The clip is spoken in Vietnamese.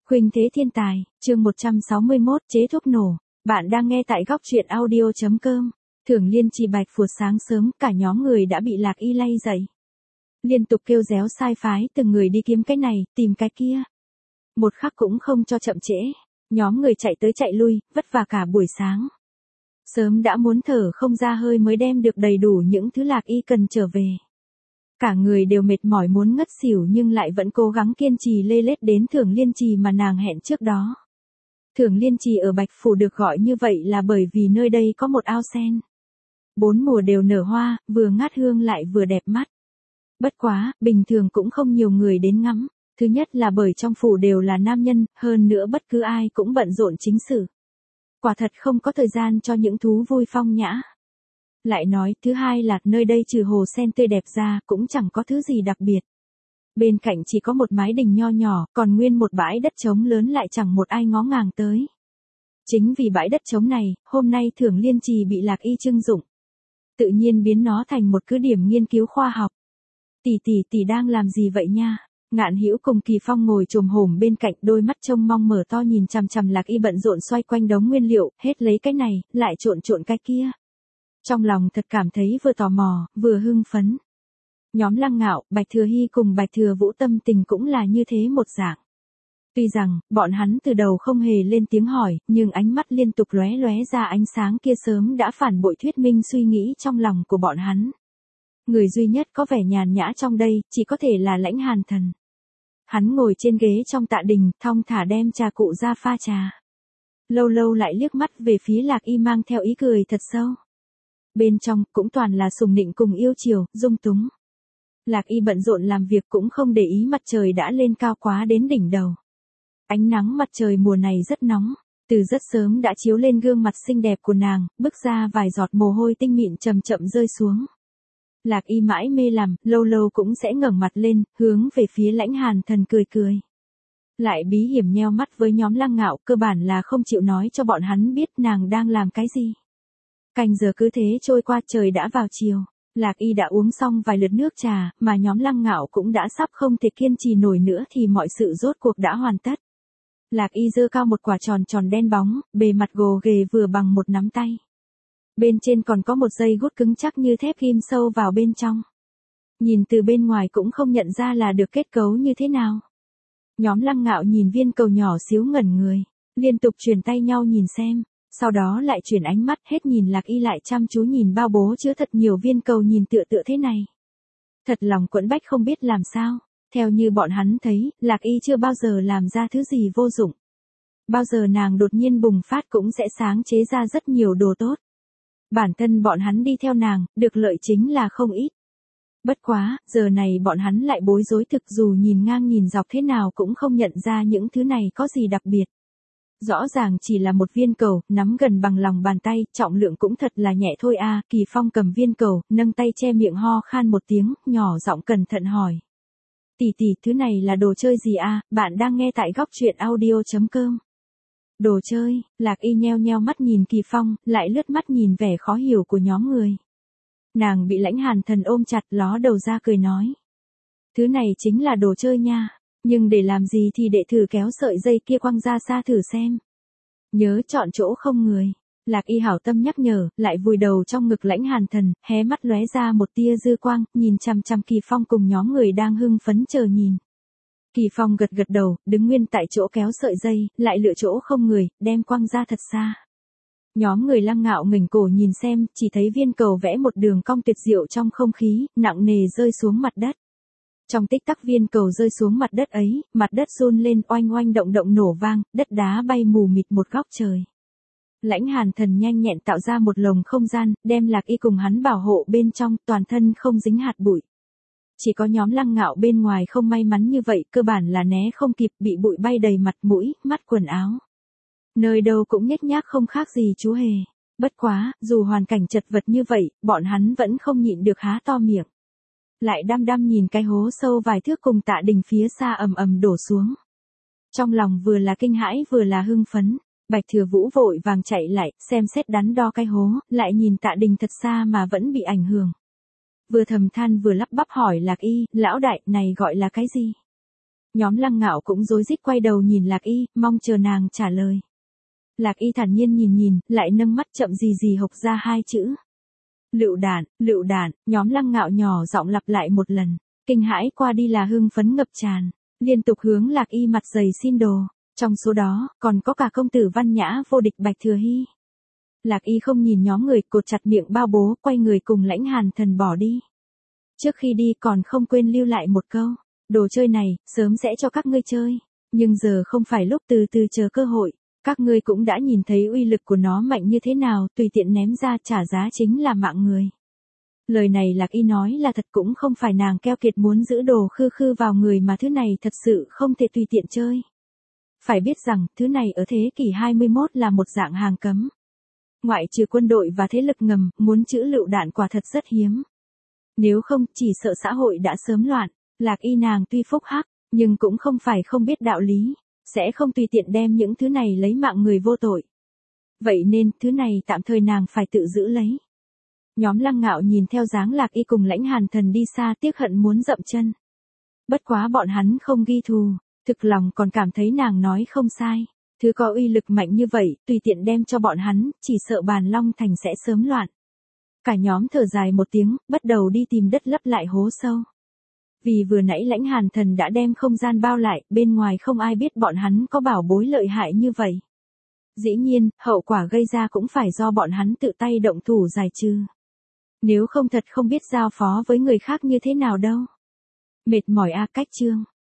Khuynh thế thiên tài, chương 161, chế thuốc nổ. Bạn đang nghe tại góc truyện audio.com. Thưởng Liên Trì Bạch Phụt sáng sớm, cả nhóm người đã bị Lạc Y lay dậy. Liên tục kêu réo sai phái, từng người đi kiếm cái này, tìm cái kia. Một khắc cũng không cho chậm trễ. Nhóm người chạy tới chạy lui, vất vả cả buổi sáng. Sớm đã muốn thở không ra hơi mới đem được đầy đủ những thứ Lạc Y cần trở về. Cả người đều mệt mỏi muốn ngất xỉu nhưng lại vẫn cố gắng kiên trì lê lết đến Thưởng Liên Trì mà nàng hẹn trước đó. Thưởng Liên Trì ở Bạch Phủ được gọi như vậy là bởi vì nơi đây có một ao sen. 4 mùa đều nở hoa, vừa ngát hương lại vừa đẹp mắt. Bất quá, bình thường cũng không nhiều người đến ngắm. Thứ nhất là bởi trong phủ đều là nam nhân, hơn nữa bất cứ ai cũng bận rộn chính sự. Quả thật không có thời gian cho những thú vui phong nhã. Lại nói, thứ hai là nơi đây trừ hồ sen tươi đẹp ra, cũng chẳng có thứ gì đặc biệt. Bên cạnh chỉ có một mái đình nho nhỏ, còn nguyên một bãi đất trống lớn lại chẳng một ai ngó ngàng tới. Chính vì bãi đất trống này, hôm nay Thưởng Liên Trì bị Lạc Y trưng dụng. Tự nhiên biến nó thành một cứ điểm nghiên cứu khoa học. Tỷ đang làm gì vậy nha? Ngạn Hữu cùng Kỳ Phong ngồi chồm hổm bên cạnh, đôi mắt trông mong mở to nhìn chằm chằm Lạc Y bận rộn xoay quanh đống nguyên liệu, hết lấy cái này, lại trộn cái kia. Trong lòng thật cảm thấy vừa tò mò, vừa hưng phấn. Nhóm Lăng Ngạo, Bạch Thừa Hy cùng Bạch Thừa Vũ tâm tình cũng là như thế một dạng. Tuy rằng, bọn hắn từ đầu không hề lên tiếng hỏi, nhưng ánh mắt liên tục lóe ra ánh sáng kia sớm đã phản bội thuyết minh suy nghĩ trong lòng của bọn hắn. Người duy nhất có vẻ nhàn nhã trong đây, chỉ có thể là Lãnh Hàn Thần. Hắn ngồi trên ghế trong tạ đình, thong thả đem trà cụ ra pha trà. Lâu lâu lại liếc mắt về phía Lạc Y mang theo ý cười thật sâu. Bên trong, cũng toàn là sùng nịnh cùng yêu chiều, dung túng. Lạc Y bận rộn làm việc cũng không để ý mặt trời đã lên cao quá đến đỉnh đầu. Ánh nắng mặt trời mùa này rất nóng, từ rất sớm đã chiếu lên gương mặt xinh đẹp của nàng, bước ra vài giọt mồ hôi tinh mịn chậm chậm rơi xuống. Lạc Y mãi mê làm, lâu lâu cũng sẽ ngẩng mặt lên, hướng về phía Lãnh Hàn Thần cười. Lại bí hiểm nheo mắt với nhóm Lăng Ngạo, cơ bản là không chịu nói cho bọn hắn biết nàng đang làm cái gì. Canh giờ cứ thế trôi qua, trời đã vào chiều. Lạc Y đã uống xong vài lượt nước trà, mà nhóm Lăng Ngạo cũng đã sắp không thể kiên trì nổi nữa thì mọi sự rốt cuộc đã hoàn tất. Lạc Y giơ cao một quả tròn đen bóng, bề mặt gồ ghề vừa bằng một nắm tay. Bên trên còn có một dây gút cứng chắc như thép ghim sâu vào bên trong. Nhìn từ bên ngoài cũng không nhận ra là được kết cấu như thế nào. Nhóm Lăng Ngạo nhìn viên cầu nhỏ xíu ngẩn người, liên tục chuyển tay nhau nhìn xem. Sau đó lại chuyển ánh mắt hết nhìn Lạc Y lại chăm chú nhìn bao bố chứa thật nhiều viên cầu nhìn tựa thế này. Thật lòng quẫn bách không biết làm sao. Theo như bọn hắn thấy, Lạc Y chưa bao giờ làm ra thứ gì vô dụng. Bao giờ nàng đột nhiên bùng phát cũng sẽ sáng chế ra rất nhiều đồ tốt. Bản thân bọn hắn đi theo nàng, được lợi chính là không ít. Bất quá, giờ này bọn hắn lại bối rối thực, dù nhìn ngang nhìn dọc thế nào cũng không nhận ra những thứ này có gì đặc biệt. Rõ ràng chỉ là một viên cầu, nắm gần bằng lòng bàn tay, trọng lượng cũng thật là nhẹ thôi a. Kỳ Phong cầm viên cầu, nâng tay che miệng ho khan một tiếng, nhỏ giọng cẩn thận hỏi. Tỷ, thứ này là đồ chơi gì a? Bạn đang nghe tại góc truyện audio.com. Đồ chơi? Lạc Y nheo mắt nhìn Kỳ Phong, lại lướt mắt nhìn vẻ khó hiểu của nhóm người. Nàng bị Lãnh Hàn Thần ôm chặt, ló đầu ra cười nói. Thứ này chính là đồ chơi nha. Nhưng để làm gì thì đệ thử kéo sợi dây kia quăng ra xa thử xem. Nhớ chọn chỗ không người. Lạc Y hảo tâm nhắc nhở, lại vùi đầu trong ngực Lãnh Hàn Thần, hé mắt lóe ra một tia dư quang, nhìn chằm Kỳ Phong cùng nhóm người đang hưng phấn chờ nhìn. Kỳ Phong gật đầu, đứng nguyên tại chỗ kéo sợi dây, lại lựa chỗ không người, đem quăng ra thật xa. Nhóm người Lăng Ngạo ngẩng cổ nhìn xem, chỉ thấy viên cầu vẽ một đường cong tuyệt diệu trong không khí, nặng nề rơi xuống mặt đất. Trong tích tắc viên cầu rơi xuống mặt đất ấy, mặt đất run lên oanh động nổ vang, đất đá bay mù mịt một góc trời. Lãnh Hàn Thần nhanh nhẹn tạo ra một lồng không gian, đem Lạc Y cùng hắn bảo hộ bên trong, toàn thân không dính hạt bụi. Chỉ có nhóm Lăng Ngạo bên ngoài không may mắn như vậy, cơ bản là né không kịp, bị bụi bay đầy mặt mũi, mắt quần áo. Nơi đâu cũng nhếch nhác không khác gì chú hề. Bất quá, dù hoàn cảnh chật vật như vậy, bọn hắn vẫn không nhịn được há to miệng. Lại đăm nhìn cái hố sâu vài thước cùng tạ đình phía xa ầm đổ xuống. Trong lòng vừa là kinh hãi vừa là hưng phấn, Bạch Thừa Vũ vội vàng chạy lại, xem xét đắn đo cái hố, lại nhìn tạ đình thật xa mà vẫn bị ảnh hưởng. Vừa thầm than vừa lắp bắp hỏi Lạc Y, lão đại, này gọi là cái gì? Nhóm Lăng Ngạo cũng rối rít quay đầu nhìn Lạc Y, mong chờ nàng trả lời. Lạc Y thản nhiên nhìn, lại nâng mắt chậm gì hộc ra hai chữ. Lựu đạn, nhóm Lăng Ngạo nhỏ giọng lặp lại một lần, kinh hãi qua đi là hưng phấn ngập tràn, liên tục hướng Lạc Y mặt dày xin đồ, trong số đó, còn có cả công tử văn nhã vô địch Bạch Thừa Hy. Lạc Y không nhìn nhóm người, cột chặt miệng bao bố, quay người cùng Lãnh Hàn Thần bỏ đi. Trước khi đi còn không quên lưu lại một câu, đồ chơi này, sớm sẽ cho các ngươi chơi, nhưng giờ không phải lúc từ từ chờ cơ hội, các ngươi cũng đã nhìn thấy uy lực của nó mạnh như thế nào, tùy tiện ném ra trả giá chính là mạng người. Lời này Lạc Y nói là thật, cũng không phải nàng keo kiệt muốn giữ đồ khư vào người, mà thứ này thật sự không thể tùy tiện chơi. Phải biết rằng, thứ này ở thế kỷ 21 là một dạng hàng cấm. Ngoại trừ quân đội và thế lực ngầm, muốn trữ lựu đạn quả thật rất hiếm. Nếu không, chỉ sợ xã hội đã sớm loạn. Lạc Y nàng tuy phúc hắc, nhưng cũng không phải không biết đạo lý, sẽ không tùy tiện đem những thứ này lấy mạng người vô tội. Vậy nên, thứ này tạm thời nàng phải tự giữ lấy. Nhóm Lăng Ngạo nhìn theo dáng Lạc Y cùng Lãnh Hàn Thần đi xa, tiếc hận muốn dậm chân. Bất quá bọn hắn không ghi thù, thực lòng còn cảm thấy nàng nói không sai. Thứ có uy lực mạnh như vậy, tùy tiện đem cho bọn hắn, chỉ sợ Bàn Long Thành sẽ sớm loạn. Cả nhóm thở dài một tiếng, bắt đầu đi tìm đất lấp lại hố sâu. Vì vừa nãy Lãnh Hàn Thần đã đem không gian bao lại, bên ngoài không ai biết bọn hắn có bảo bối lợi hại như vậy. Dĩ nhiên, hậu quả gây ra cũng phải do bọn hắn tự tay động thủ giải trừ. Nếu không thật không biết giao phó với người khác như thế nào đâu. Mệt mỏi cách chương.